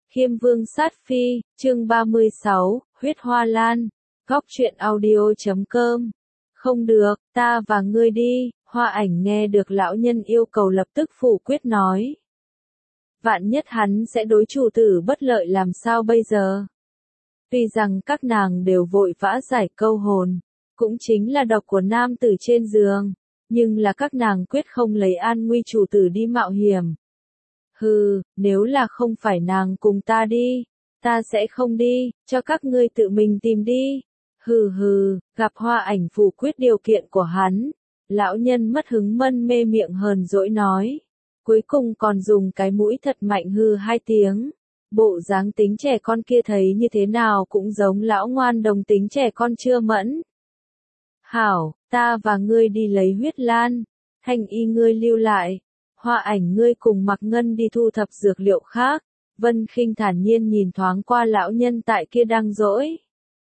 Khiêm Vương sát phi, chương 36, huyết hoa lan. Góc truyện audio.com. Không được, ta và ngươi đi. Hoa Ảnh nghe được lão nhân yêu cầu lập tức phủ quyết nói. Vạn nhất hắn sẽ đối chủ tử bất lợi làm sao bây giờ? Tuy rằng các nàng đều vội vã giải câu hồn, cũng chính là độc của nam tử trên giường, nhưng là các nàng quyết không lấy an nguy chủ tử đi mạo hiểm. Hừ, nếu là không phải nàng cùng ta đi, ta sẽ không đi, cho các ngươi tự mình tìm đi. Hừ hừ, gặp Hoa Ảnh phủ quyết điều kiện của hắn, lão nhân mất hứng mân mê miệng hờn dỗi nói. Cuối cùng còn dùng cái mũi thật mạnh hừ 2 tiếng. Bộ dáng tính trẻ con kia thấy như thế nào cũng giống lão ngoan đồng tính trẻ con chưa mẫn. Hảo, ta và ngươi đi lấy huyết lan, Thanh Y ngươi lưu lại. Hoa Ảnh ngươi cùng Mặc Ngân đi thu thập dược liệu khác. Vân Khinh thản nhiên nhìn thoáng qua lão nhân tại kia đang dỗi.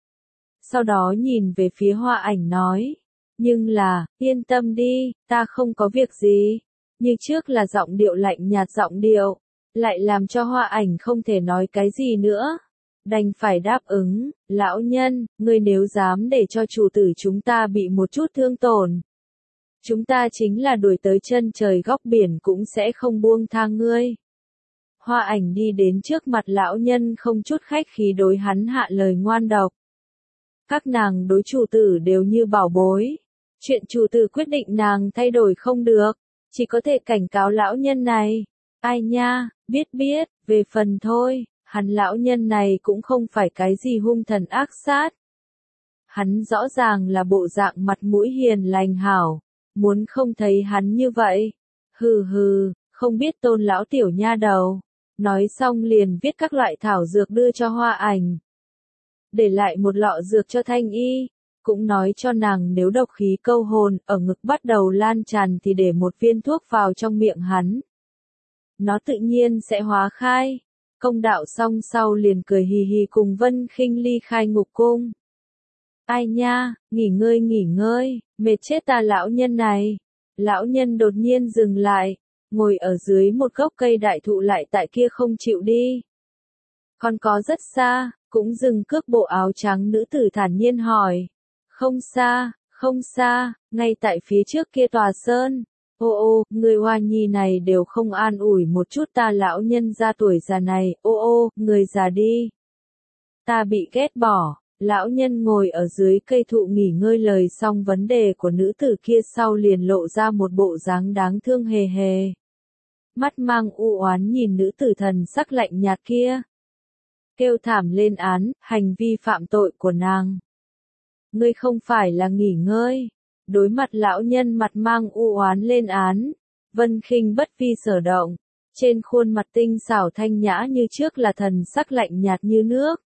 Sau đó nhìn về phía Hoa Ảnh nói. Nhưng là, yên tâm đi, ta không có việc gì. Như trước là giọng điệu lạnh nhạt giọng điệu. Lại làm cho Hoa Ảnh không thể nói cái gì nữa. Đành phải đáp ứng, lão nhân, ngươi nếu dám để cho chủ tử chúng ta bị một chút thương tổn. Chúng ta chính là đuổi tới chân trời góc biển cũng sẽ không buông tha ngươi. Hoa Ảnh đi đến trước mặt lão nhân không chút khách khí đối hắn hạ lời ngoan độc. Các nàng đối chủ tử đều như bảo bối. Chuyện chủ tử quyết định nàng thay đổi không được, chỉ có thể cảnh cáo lão nhân này. Ai nha, biết, về phần thôi, hắn lão nhân này cũng không phải cái gì hung thần ác sát. Hắn rõ ràng là bộ dạng mặt mũi hiền lành hảo. Muốn không thấy hắn như vậy. Hừ hừ, không biết Tôn lão tiểu nha đầu. Nói xong liền viết các loại thảo dược đưa cho Hoa Ảnh. Để lại một lọ dược cho Thanh Y. Cũng nói cho nàng nếu độc khí câu hồn ở ngực bắt đầu lan tràn thì để một viên thuốc vào trong miệng hắn. Nó tự nhiên sẽ hóa khai. Công đạo xong sau liền cười hì hì cùng Vân Khinh ly khai ngục cung. Ai nha, nghỉ ngơi, mệt chết ta lão nhân này. Lão nhân đột nhiên dừng lại, ngồi ở dưới một gốc cây đại thụ lại tại kia không chịu đi. Còn có rất xa, cũng dừng cước bộ áo trắng nữ tử thản nhiên hỏi. Không xa, ngay tại phía trước kia tòa sơn. Ô, người Hoa Nhi này đều không an ủi một chút ta lão nhân ra tuổi già này. Ô, người già đi. Ta bị ghét bỏ. Lão nhân ngồi ở dưới cây thụ nghỉ ngơi lời xong vấn đề của nữ tử kia sau liền lộ ra một bộ dáng đáng thương hề hề. Mắt mang u oán nhìn nữ tử thần sắc lạnh nhạt kia. Kêu thảm lên án, hành vi phạm tội của nàng. Ngươi không phải là nghỉ ngơi. Đối mặt lão nhân mặt mang u oán lên án. Vân Khinh bất vi sở động. Trên khuôn mặt tinh xảo thanh nhã như trước là thần sắc lạnh nhạt như nước.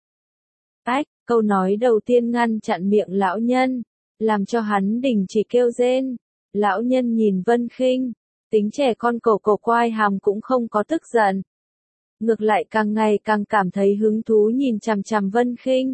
Câu nói đầu tiên ngăn chặn miệng lão nhân, làm cho hắn đình chỉ kêu rên. Lão nhân nhìn Vân Khinh, tính trẻ con cổ quai hàm cũng không có tức giận. Ngược lại càng ngày càng cảm thấy hứng thú nhìn chằm chằm Vân Khinh.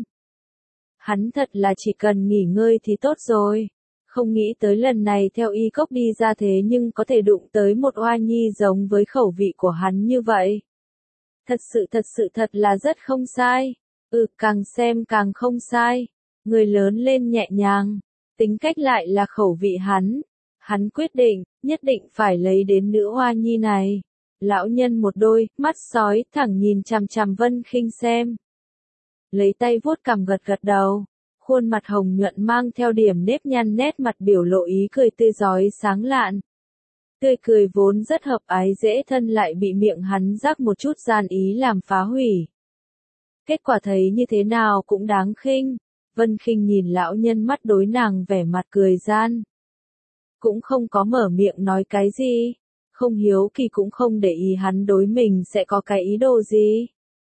Hắn thật là chỉ cần nghỉ ngơi thì tốt rồi. Không nghĩ tới lần này theo y cốc đi ra thế nhưng có thể đụng tới một oa nhi giống với khẩu vị của hắn như vậy. Thật sự là rất không sai. Càng xem càng không sai. Người lớn lên nhẹ nhàng, tính cách lại là khẩu vị hắn. Hắn quyết định, nhất định phải lấy đến nữ Hoa Nhi này. Lão nhân một đôi, mắt sói, thẳng nhìn chằm chằm Vân Khinh xem. Lấy tay vuốt cằm gật đầu. Khuôn mặt hồng nhuận mang theo điểm nếp nhăn nét mặt biểu lộ ý cười tươi rói sáng lạn. Tươi cười vốn rất hợp ái dễ thân lại bị miệng hắn rắc một chút gian ý làm phá hủy. Kết quả thấy như thế nào cũng đáng khinh. Vân Khinh nhìn lão nhân mắt đối nàng vẻ mặt cười gian. Cũng không có mở miệng nói cái gì. Không hiếu kỳ cũng không để ý hắn đối mình sẽ có cái ý đồ gì.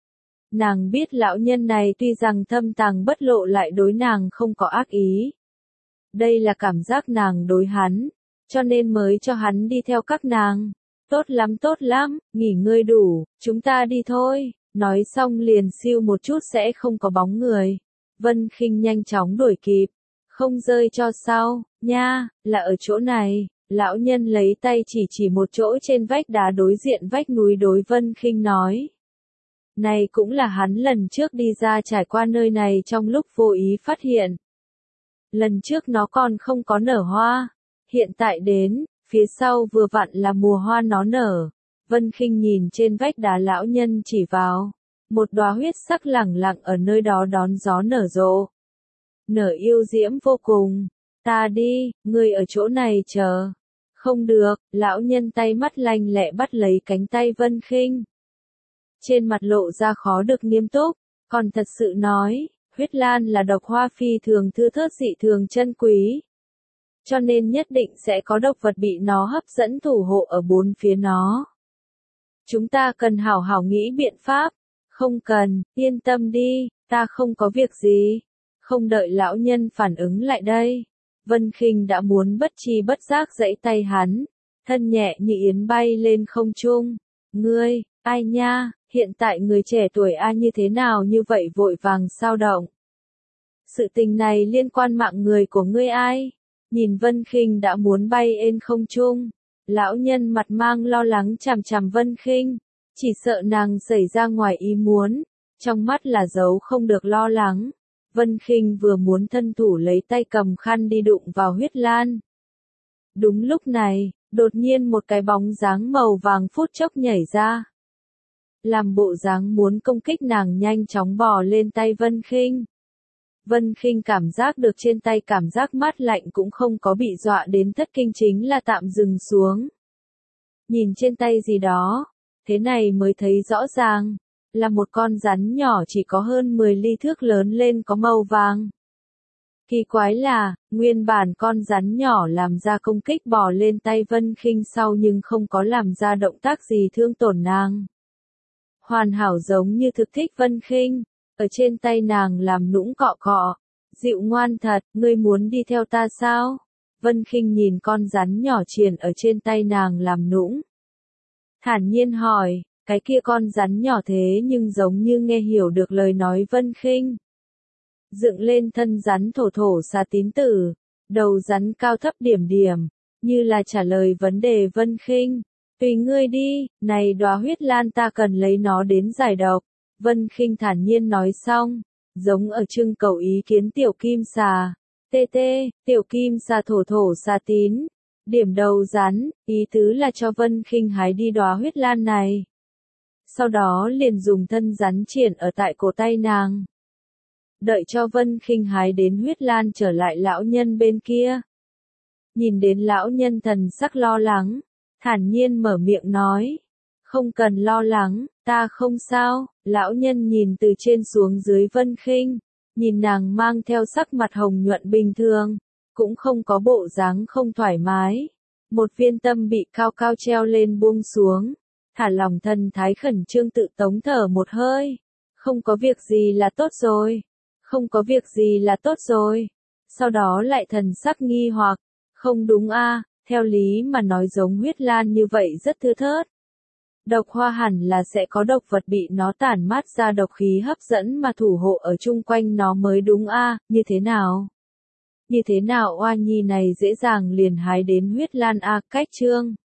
Nàng biết lão nhân này tuy rằng thâm tàng bất lộ lại đối nàng không có ác ý. Đây là cảm giác nàng đối hắn. Cho nên mới cho hắn đi theo các nàng. Tốt lắm, nghỉ ngơi đủ, chúng ta đi thôi. Nói xong liền siêu một chút sẽ không có bóng người. Vân Khinh nhanh chóng đuổi kịp. Không rơi cho sau, nha, là ở chỗ này. Lão nhân lấy tay chỉ một chỗ trên vách đá đối diện vách núi đối Vân Khinh nói. Này cũng là hắn lần trước đi ra trải qua nơi này trong lúc vô ý phát hiện. Lần trước nó còn không có nở hoa, hiện tại đến, phía sau vừa vặn là mùa hoa nó nở. Vân Khinh nhìn trên vách đá lão nhân chỉ vào, một đóa huyết sắc lẳng lặng ở nơi đó đón gió nở rộ. Nở yêu diễm vô cùng, ta đi, ngươi ở chỗ này chờ. Không được, lão nhân tay mắt lanh lẹ bắt lấy cánh tay Vân Khinh. Trên mặt lộ ra khó được nghiêm túc, còn thật sự nói, huyết lan là độc hoa phi thường thưa thớt dị thường chân quý. Cho nên nhất định sẽ có độc vật bị nó hấp dẫn thủ hộ ở bốn phía nó. Chúng ta cần hảo hảo nghĩ biện pháp. Không cần, yên tâm đi, ta không có việc gì. Không đợi lão nhân phản ứng lại đây. Vân Khinh đã muốn bất tri bất giác giãy tay hắn, thân nhẹ như yến bay lên không trung. Ngươi, ai nha, hiện tại người trẻ tuổi ai như thế nào như vậy vội vàng sao động. Sự tình này liên quan mạng người của ngươi ai? Nhìn Vân Khinh đã muốn bay lên không trung. Lão nhân mặt mang lo lắng chằm chằm Vân Khinh, chỉ sợ nàng xảy ra ngoài ý muốn, trong mắt là dấu không được lo lắng. Vân Khinh vừa muốn thân thủ lấy tay cầm khăn đi đụng vào huyết lan. Đúng lúc này, đột nhiên một cái bóng dáng màu vàng phút chốc nhảy ra. Làm bộ dáng muốn công kích nàng nhanh chóng bò lên tay Vân Khinh. Vân Khinh cảm giác được trên tay cảm giác mát lạnh cũng không có bị dọa đến thất kinh chính là tạm dừng xuống. Nhìn trên tay gì đó, thế này mới thấy rõ ràng, là một con rắn nhỏ chỉ có hơn 10 ly thước lớn lên có màu vàng. Kỳ quái là, nguyên bản con rắn nhỏ làm ra công kích bò lên tay Vân Khinh sau nhưng không có làm ra động tác gì thương tổn nàng. Hoàn hảo giống như thực thích Vân Khinh, ở trên tay nàng làm nũng cọ cọ, dịu ngoan thật, ngươi muốn đi theo ta sao? Vân Khinh nhìn con rắn nhỏ triền ở trên tay nàng làm nũng. Thản nhiên hỏi, cái kia con rắn nhỏ thế nhưng giống như nghe hiểu được lời nói Vân Khinh. Dựng lên thân rắn thổ thổ xà tín tử, đầu rắn cao thấp điểm điểm, như là trả lời vấn đề Vân Khinh. Tùy ngươi đi, này đóa huyết lan ta cần lấy nó đến giải độc. Vân Khinh thản nhiên nói xong, giống ở trưng cầu ý kiến tiểu kim xà. Tê tê, tiểu kim xà thổ thổ xà tín. Điểm đầu rắn, ý tứ là cho Vân Khinh hái đi đóa huyết lan này. Sau đó liền dùng thân rắn triển ở tại cổ tay nàng. Đợi cho Vân Khinh hái đến huyết lan trở lại lão nhân bên kia. Nhìn đến lão nhân thần sắc lo lắng, thản nhiên mở miệng nói. Không cần lo lắng, ta không sao. Lão nhân nhìn từ trên xuống dưới Vân Khinh, nhìn nàng mang theo sắc mặt hồng nhuận bình thường, cũng không có bộ dáng không thoải mái. Một viên tâm bị cao cao treo lên buông xuống, thả lòng thần thái khẩn trương tự tống thở một hơi. Không có việc gì là tốt rồi, không có việc gì là tốt rồi. Sau đó lại thần sắc nghi hoặc, không đúng a, theo lý mà nói giống huyết lan như vậy rất thưa thớt. Độc hoa hẳn là sẽ có độc vật bị nó tản mát ra độc khí hấp dẫn mà thủ hộ ở chung quanh nó mới đúng a, như thế nào? Như thế nào oa nhi này dễ dàng liền hái đến huyết lan a, cách chương.